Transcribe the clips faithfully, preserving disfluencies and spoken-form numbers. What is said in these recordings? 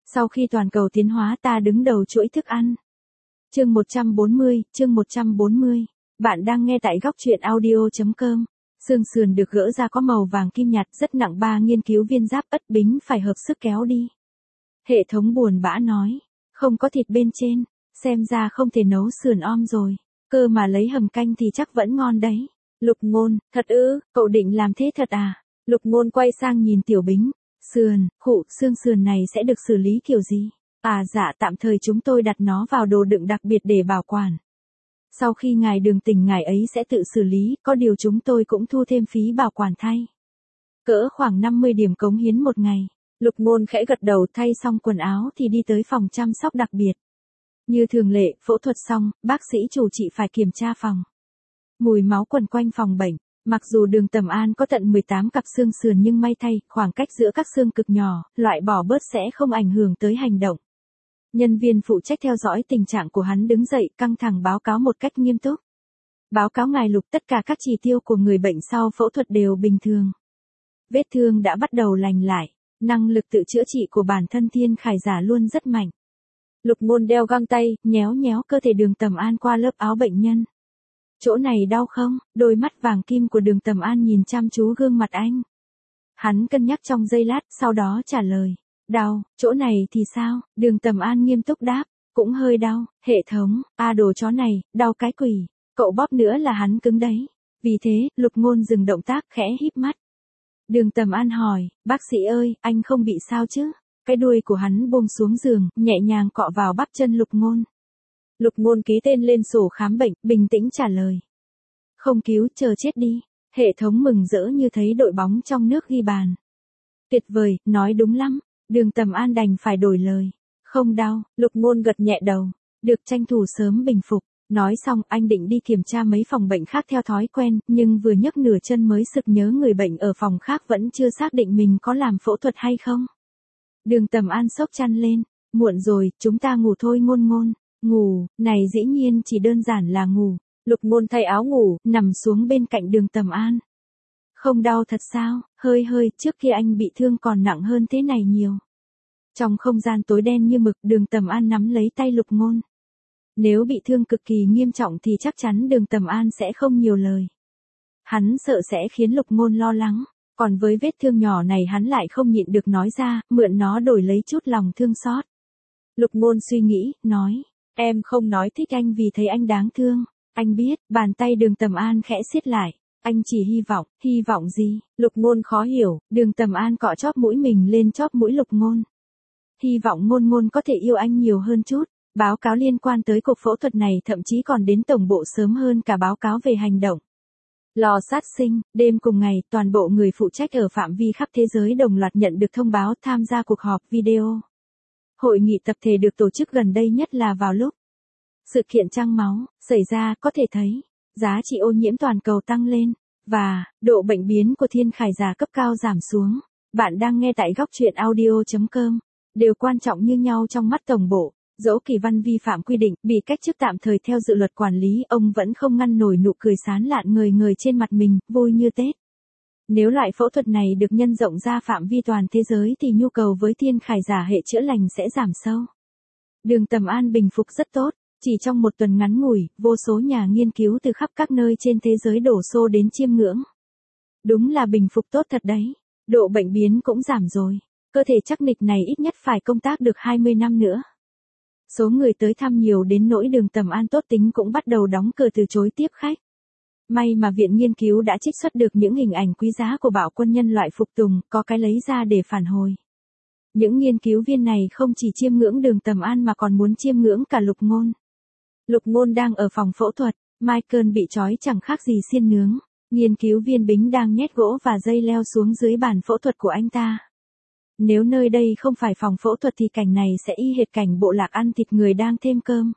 Sau khi toàn cầu tiến hóa ta đứng đầu chuỗi thức ăn. Chương một trăm bốn mươi, chương một trăm bốn mươi. Bạn đang nghe tại góc truyện audio chấm com. Xương sườn được gỡ ra có màu vàng kim nhạt rất nặng, ba nghiên cứu viên giáp ất bính phải hợp sức kéo đi. Hệ thống buồn bã nói, không có thịt bên trên, xem ra không thể nấu sườn om rồi, cơ mà lấy hầm canh thì chắc vẫn ngon đấy. Lục Ngôn, thật ư, cậu định làm thế thật à? Lục Ngôn quay sang nhìn Tiểu Bính, sườn, khụ, xương sườn này sẽ được xử lý kiểu gì? À dạ, tạm thời chúng tôi đặt nó vào đồ đựng đặc biệt để bảo quản. Sau khi ngài Đường tỉnh ngài ấy sẽ tự xử lý, có điều chúng tôi cũng thu thêm phí bảo quản thay. Cỡ khoảng năm mươi điểm cống hiến một ngày. Lục Ngôn khẽ gật đầu, thay xong quần áo thì đi tới phòng chăm sóc đặc biệt. Như thường lệ, phẫu thuật xong, bác sĩ chủ trị phải kiểm tra phòng. Mùi máu quẩn quanh phòng bệnh. Mặc dù Đường Tầm An có tận mười tám cặp xương sườn nhưng may thay, khoảng cách giữa các xương cực nhỏ, loại bỏ bớt sẽ không ảnh hưởng tới hành động. Nhân viên phụ trách theo dõi tình trạng của hắn đứng dậy, căng thẳng báo cáo một cách nghiêm túc. Báo cáo ngài Lục, tất cả các chỉ tiêu của người bệnh sau phẫu thuật đều bình thường. Vết thương đã bắt đầu lành lại, năng lực tự chữa trị của bản thân Thiên Khải Giả luôn rất mạnh. Lục Ngôn đeo găng tay, nhéo nhéo cơ thể Đường Tầm An qua lớp áo bệnh nhân. Chỗ này đau không? Đôi mắt vàng kim của Đường Tầm An nhìn chăm chú gương mặt anh. Hắn cân nhắc trong giây lát, sau đó trả lời. Đau, chỗ này thì sao? Đường Tầm An nghiêm túc đáp. Cũng hơi đau, hệ thống, a đồ chó này, đau cái quỷ. Cậu bóp nữa là hắn cứng đấy. Vì thế, Lục Ngôn dừng động tác, khẽ híp mắt. Đường Tầm An hỏi, bác sĩ ơi, anh không bị sao chứ? Cái đuôi của hắn buông xuống giường, nhẹ nhàng cọ vào bắp chân Lục Ngôn. Lục Ngôn ký tên lên sổ khám bệnh, bình tĩnh trả lời. Không cứu, chờ chết đi. Hệ thống mừng rỡ như thấy đội bóng trong nước ghi bàn. Tuyệt vời, nói đúng lắm. Đường Tầm An đành phải đổi lời. Không đau, Lục Ngôn gật nhẹ đầu. Được, tranh thủ sớm bình phục. Nói xong, anh định đi kiểm tra mấy phòng bệnh khác theo thói quen, nhưng vừa nhấc nửa chân mới sực nhớ người bệnh ở phòng khác vẫn chưa xác định mình có làm phẫu thuật hay không. Đường Tầm An xốc chăn lên. Muộn rồi, chúng ta ngủ thôi Ngôn Ngôn. Ngủ, này dĩ nhiên chỉ đơn giản là ngủ. Lục Ngôn thay áo ngủ, nằm xuống bên cạnh Đường Tầm An. Không đau thật sao? Hơi hơi, trước kia anh bị thương còn nặng hơn thế này nhiều. Trong không gian tối đen như mực, Đường Tầm An nắm lấy tay Lục Ngôn. Nếu bị thương cực kỳ nghiêm trọng thì chắc chắn Đường Tầm An sẽ không nhiều lời. Hắn sợ sẽ khiến Lục Ngôn lo lắng, còn với vết thương nhỏ này hắn lại không nhịn được nói ra, mượn nó đổi lấy chút lòng thương xót. Lục Ngôn suy nghĩ, nói, em không nói thích anh vì thấy anh đáng thương. Anh biết, bàn tay Đường Tầm An khẽ siết lại. Anh chỉ hy vọng, hy vọng gì? Lục Ngôn khó hiểu, Đường Tầm An cọ chóp mũi mình lên chóp mũi Lục Ngôn. Hy vọng Ngôn Ngôn có thể yêu anh nhiều hơn chút. Báo cáo liên quan tới cuộc phẫu thuật này thậm chí còn đến tổng bộ sớm hơn cả báo cáo về hành động. Lò sát sinh, đêm cùng ngày, toàn bộ người phụ trách ở phạm vi khắp thế giới đồng loạt nhận được thông báo tham gia cuộc họp video. Hội nghị tập thể được tổ chức gần đây nhất là vào lúc sự kiện trăng máu xảy ra, có thể thấy giá trị ô nhiễm toàn cầu tăng lên và độ bệnh biến của Thiên Khải Giả cấp cao giảm xuống. Bạn đang nghe tại góc truyện audio chấm com. Đều quan trọng như nhau trong mắt tổng bộ. Dẫu Kỳ Văn vi phạm quy định, bị cách chức tạm thời theo dự luật quản lý, ông vẫn không ngăn nổi nụ cười sán lạn ngời ngời trên mặt mình, vui như Tết. Nếu loại phẫu thuật này được nhân rộng ra phạm vi toàn thế giới thì nhu cầu với Thiên Khải Giả hệ chữa lành sẽ giảm sâu. Đường Tầm An bình phục rất tốt. Chỉ trong một tuần ngắn ngủi, vô số nhà nghiên cứu từ khắp các nơi trên thế giới đổ xô đến chiêm ngưỡng. Đúng là bình phục tốt thật đấy. Độ bệnh biến cũng giảm rồi. Cơ thể chắc nịch này ít nhất phải công tác được hai mươi năm nữa. Số người tới thăm nhiều đến nỗi Đường Tầm An tốt tính cũng bắt đầu đóng cửa từ chối tiếp khách. May mà viện nghiên cứu đã trích xuất được những hình ảnh quý giá của bạo quân nhân loại phục tùng, có cái lấy ra để phản hồi. Những nghiên cứu viên này không chỉ chiêm ngưỡng Đường Tầm An mà còn muốn chiêm ngưỡng cả Lục Ngôn. Lục Ngôn đang ở phòng phẫu thuật, Michael bị trói chẳng khác gì xiên nướng. Nghiên cứu viên Bính đang nhét gỗ và dây leo xuống dưới bàn phẫu thuật của anh ta. Nếu nơi đây không phải phòng phẫu thuật thì cảnh này sẽ y hệt cảnh bộ lạc ăn thịt người đang thêm cơm.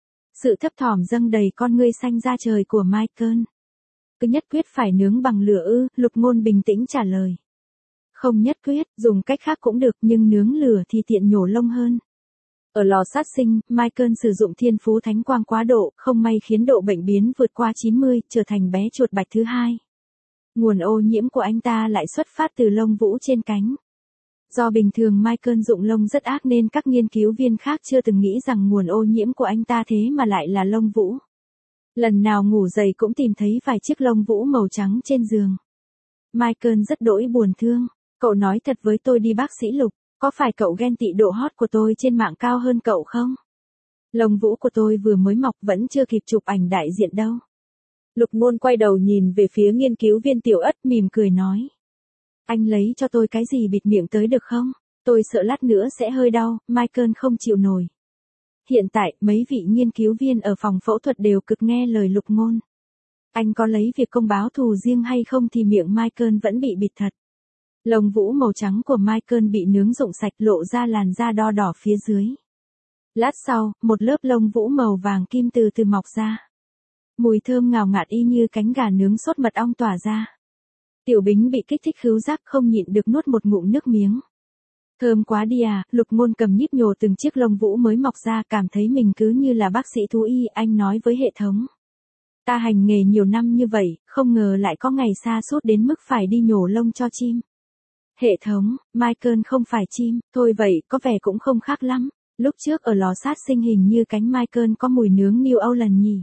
Sự thấp thỏm dâng đầy con ngươi xanh da trời của Michael. Cứ nhất quyết phải nướng bằng lửa ư? Lục Ngôn bình tĩnh trả lời. Không nhất quyết, dùng cách khác cũng được nhưng nướng lửa thì tiện nhổ lông hơn. Ở lò sát sinh, Michael sử dụng thiên phú thánh quang quá độ, không may khiến độ bệnh biến vượt qua chín mươi, trở thành bé chuột bạch thứ hai. Nguồn ô nhiễm của anh ta lại xuất phát từ lông vũ trên cánh. Do bình thường Michael dụng lông rất ác nên các nghiên cứu viên khác chưa từng nghĩ rằng nguồn ô nhiễm của anh ta thế mà lại là lông vũ. Lần nào ngủ dậy cũng tìm thấy vài chiếc lông vũ màu trắng trên giường. Michael rất đỗi buồn thương. Cậu nói thật với tôi đi bác sĩ Lục, có phải cậu ghen tị độ hot của tôi trên mạng cao hơn cậu không? Lông vũ của tôi vừa mới mọc vẫn chưa kịp chụp ảnh đại diện đâu. Lục Ngôn quay đầu nhìn về phía nghiên cứu viên Tiểu Ất mỉm cười nói. Anh lấy cho tôi cái gì bịt miệng tới được không? Tôi sợ lát nữa sẽ hơi đau, Michael không chịu nổi. Hiện tại, mấy vị nghiên cứu viên ở phòng phẫu thuật đều cực nghe lời Lục Ngôn. Anh có lấy việc công báo thù riêng hay không thì miệng Michael vẫn bị bịt thật. Lông vũ màu trắng của Michael bị nướng rụng sạch lộ ra làn da đo đỏ phía dưới. Lát sau, một lớp lông vũ màu vàng kim từ từ mọc ra. Mùi thơm ngào ngạt y như cánh gà nướng sốt mật ong tỏa ra. Tiểu Bính bị kích thích khứu giác không nhịn được nuốt một ngụm nước miếng. Thơm quá đi à, Lục Ngôn cầm nhíp nhổ từng chiếc lông vũ mới mọc ra, cảm thấy mình cứ như là bác sĩ thú y. Anh nói với hệ thống. Ta hành nghề nhiều năm như vậy, không ngờ lại có ngày xa sút đến mức phải đi nhổ lông cho chim. Hệ thống, Michael không phải chim, thôi vậy có vẻ cũng không khác lắm. Lúc trước ở lò sát sinh hình như cánh Michael có mùi nướng New Orleans nhỉ.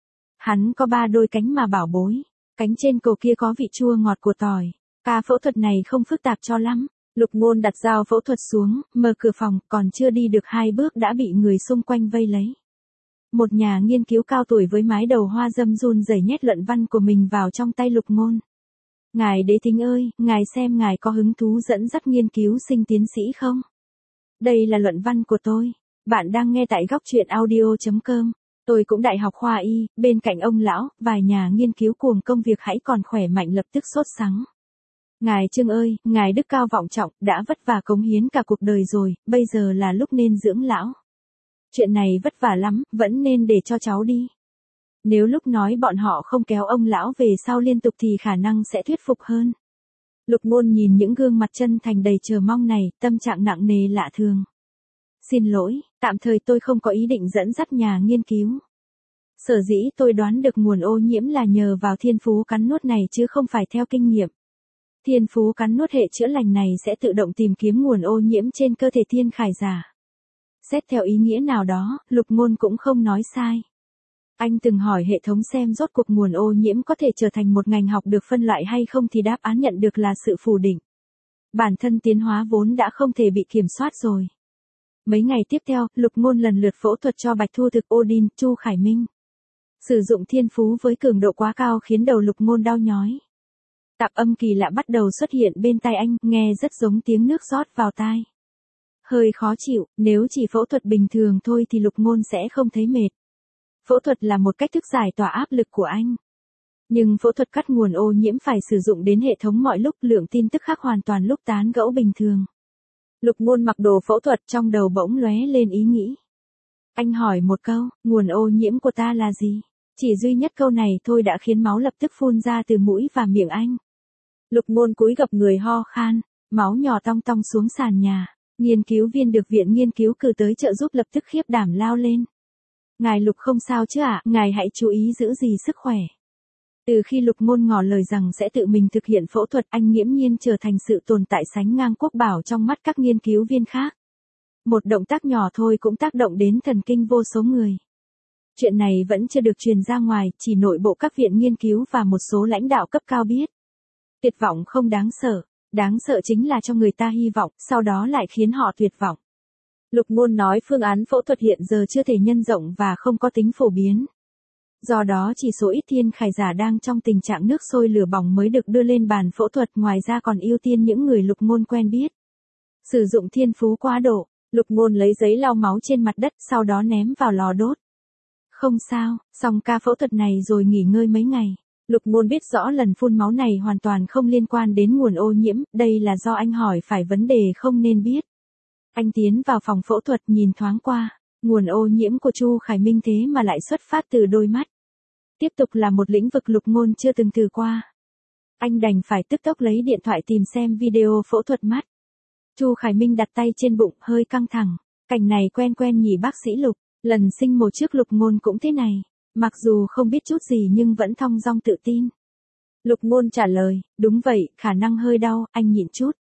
Hắn có ba đôi cánh mà bảo bối. Cánh trên cổ kia có vị chua ngọt của tỏi. Ca phẫu thuật này không phức tạp cho lắm. Lục Ngôn đặt dao phẫu thuật xuống, mở cửa phòng, còn chưa đi được hai bước đã bị người xung quanh vây lấy. Một nhà nghiên cứu cao tuổi với mái đầu hoa dâm run rẩy nhét luận văn của mình vào trong tay Lục Ngôn. Ngài đế thính ơi, ngài xem ngài có hứng thú dẫn dắt nghiên cứu sinh tiến sĩ không? Đây là luận văn của tôi. Bạn đang nghe tại góc truyện audio chấm com. Tôi cũng đại học khoa y, bên cạnh ông lão, vài nhà nghiên cứu cuồng công việc hãy còn khỏe mạnh lập tức sốt sắng. Ngài Trương ơi, ngài đức cao vọng trọng, đã vất vả cống hiến cả cuộc đời rồi, bây giờ là lúc nên dưỡng lão. Chuyện này vất vả lắm, vẫn nên để cho cháu đi. Nếu lúc nói bọn họ không kéo ông lão về sau liên tục thì khả năng sẽ thuyết phục hơn. Lục Ngôn nhìn những gương mặt chân thành đầy chờ mong này, tâm trạng nặng nề lạ thường. Xin lỗi, tạm thời tôi không có ý định dẫn dắt nhà nghiên cứu. Sở dĩ tôi đoán được nguồn ô nhiễm là nhờ vào thiên phú cắn nuốt này chứ không phải theo kinh nghiệm. Thiên phú cắn nuốt hệ chữa lành này sẽ tự động tìm kiếm nguồn ô nhiễm trên cơ thể thiên khải giả. Xét theo ý nghĩa nào đó, Lục Ngôn cũng không nói sai. Anh từng hỏi hệ thống xem rốt cuộc nguồn ô nhiễm có thể trở thành một ngành học được phân loại hay không thì đáp án nhận được là sự phủ định. Bản thân tiến hóa vốn đã không thể bị kiểm soát rồi. Mấy ngày tiếp theo, Lục Ngôn lần lượt phẫu thuật cho Bạch Thu Thực, Odin, Chu Khải Minh. Sử dụng thiên phú với cường độ quá cao khiến đầu Lục Ngôn đau nhói. Tạp âm kỳ lạ bắt đầu xuất hiện bên tai anh, nghe rất giống tiếng nước rót vào tai. Hơi khó chịu, nếu chỉ phẫu thuật bình thường thôi thì Lục Ngôn sẽ không thấy mệt. Phẫu thuật là một cách thức giải tỏa áp lực của anh. Nhưng phẫu thuật cắt nguồn ô nhiễm phải sử dụng đến hệ thống mọi lúc, lượng tin tức khác hoàn toàn lúc tán gẫu bình thường. Lục Ngôn mặc đồ phẫu thuật, trong đầu bỗng lóe lên ý nghĩ. Anh hỏi một câu, nguồn ô nhiễm của ta là gì? Chỉ duy nhất câu này thôi đã khiến máu lập tức phun ra từ mũi và miệng anh. Lục Ngôn cúi gập người ho khan, máu nhỏ tong tong xuống sàn nhà. Nghiên cứu viên được viện nghiên cứu cử tới trợ giúp lập tức khiếp đảm lao lên. Ngài Lục không sao chứ ạ, ngài hãy chú ý giữ gìn sức khỏe. Từ khi Lục Ngôn ngỏ lời rằng sẽ tự mình thực hiện phẫu thuật, anh nghiễm nhiên trở thành sự tồn tại sánh ngang quốc bảo trong mắt các nghiên cứu viên khác. Một động tác nhỏ thôi cũng tác động đến thần kinh vô số người. Chuyện này vẫn chưa được truyền ra ngoài, chỉ nội bộ các viện nghiên cứu và một số lãnh đạo cấp cao biết. Tuyệt vọng không đáng sợ, đáng sợ chính là cho người ta hy vọng, sau đó lại khiến họ tuyệt vọng. Lục Ngôn nói phương án phẫu thuật hiện giờ chưa thể nhân rộng và không có tính phổ biến. Do đó chỉ số ít thiên khải giả đang trong tình trạng nước sôi lửa bỏng mới được đưa lên bàn phẫu thuật, ngoài ra còn ưu tiên những người Lục Ngôn quen biết. Sử dụng thiên phú quá độ, Lục Ngôn lấy giấy lau máu trên mặt đất, sau đó ném vào lò đốt. Không sao, xong ca phẫu thuật này rồi nghỉ ngơi mấy ngày. Lục Ngôn biết rõ lần phun máu này hoàn toàn không liên quan đến nguồn ô nhiễm, đây là do anh hỏi phải vấn đề không nên biết. Anh tiến vào phòng phẫu thuật nhìn thoáng qua, nguồn ô nhiễm của Chu Khải Minh thế mà lại xuất phát từ đôi mắt. Tiếp tục là một lĩnh vực Lục Ngôn chưa từng thử qua. Anh đành phải tức tốc lấy điện thoại tìm xem video phẫu thuật mắt. Chu Khải Minh đặt tay trên bụng, hơi căng thẳng. Cảnh này quen quen nhỉ bác sĩ Lục, lần sinh mổ trước Lục Ngôn cũng thế này. Mặc dù không biết chút gì nhưng vẫn thong dong tự tin. Lục Ngôn trả lời, đúng vậy, khả năng hơi đau, anh nhịn chút.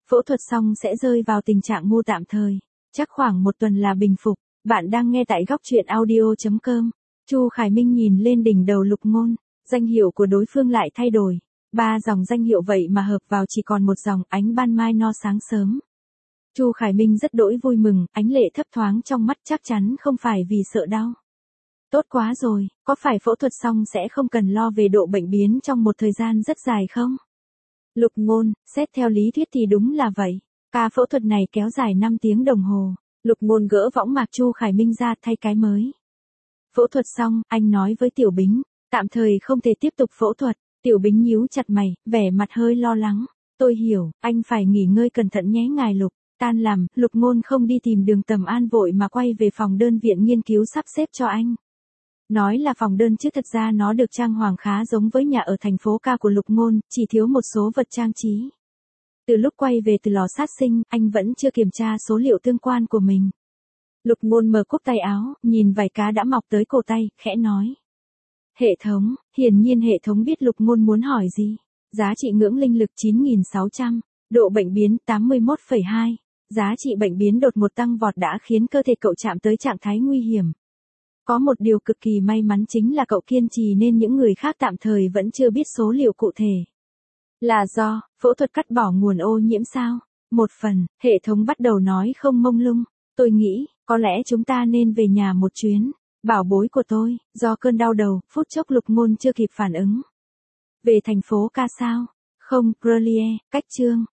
Phẫu thuật xong sẽ rơi vào tình trạng mô tạm thời, chắc khoảng một tuần là bình phục. Bạn đang nghe tại góc truyện audio chấm com. Chu Khải Minh nhìn lên đỉnh đầu Lục Ngôn, danh hiệu của đối phương lại thay đổi. Ba dòng danh hiệu vậy mà hợp vào chỉ còn một dòng, ánh ban mai no sáng sớm. Chu Khải Minh rất đỗi vui mừng, ánh lệ thấp thoáng trong mắt, chắc chắn không phải vì sợ đau. Tốt quá rồi, có phải phẫu thuật xong sẽ không cần lo về độ bệnh biến trong một thời gian rất dài không? Lục Ngôn, xét theo lý thuyết thì đúng là vậy. Ca phẫu thuật này kéo dài năm tiếng đồng hồ. Lục Ngôn gỡ võng mạc Chu Khải Minh ra thay cái mới. Phẫu thuật xong, anh nói với Tiểu Bính, tạm thời không thể tiếp tục phẫu thuật. Tiểu Bính nhíu chặt mày, vẻ mặt hơi lo lắng. Tôi hiểu, anh phải nghỉ ngơi cẩn thận nhé ngài Lục. Tan làm, Lục Ngôn không đi tìm Đường Tầm An vội mà quay về phòng đơn viện nghiên cứu sắp xếp cho anh. Nói là phòng đơn chứ thật ra nó được trang hoàng khá giống với nhà ở thành phố ca của Lục Ngôn, chỉ thiếu một số vật trang trí. Từ lúc quay về từ lò sát sinh, anh vẫn chưa kiểm tra số liệu tương quan của mình. Lục Ngôn mở cúc tay áo, nhìn vảy cá đã mọc tới cổ tay, khẽ nói. Hệ thống, hiển nhiên hệ thống biết Lục Ngôn muốn hỏi gì. Giá trị ngưỡng linh lực chín nghìn sáu trăm, độ bệnh biến tám mươi mốt phẩy hai, giá trị bệnh biến đột ngột tăng vọt đã khiến cơ thể cậu chạm tới trạng thái nguy hiểm. Có một điều cực kỳ may mắn chính là cậu kiên trì nên những người khác tạm thời vẫn chưa biết số liệu cụ thể. Là do, phẫu thuật cắt bỏ nguồn ô nhiễm sao? Một phần, hệ thống bắt đầu nói không mông lung. Tôi nghĩ, có lẽ chúng ta nên về nhà một chuyến. Bảo bối của tôi, do cơn đau đầu, phút chốc Lục Ngôn chưa kịp phản ứng. Về thành phố ca sao? Không, Grelier, cách chương.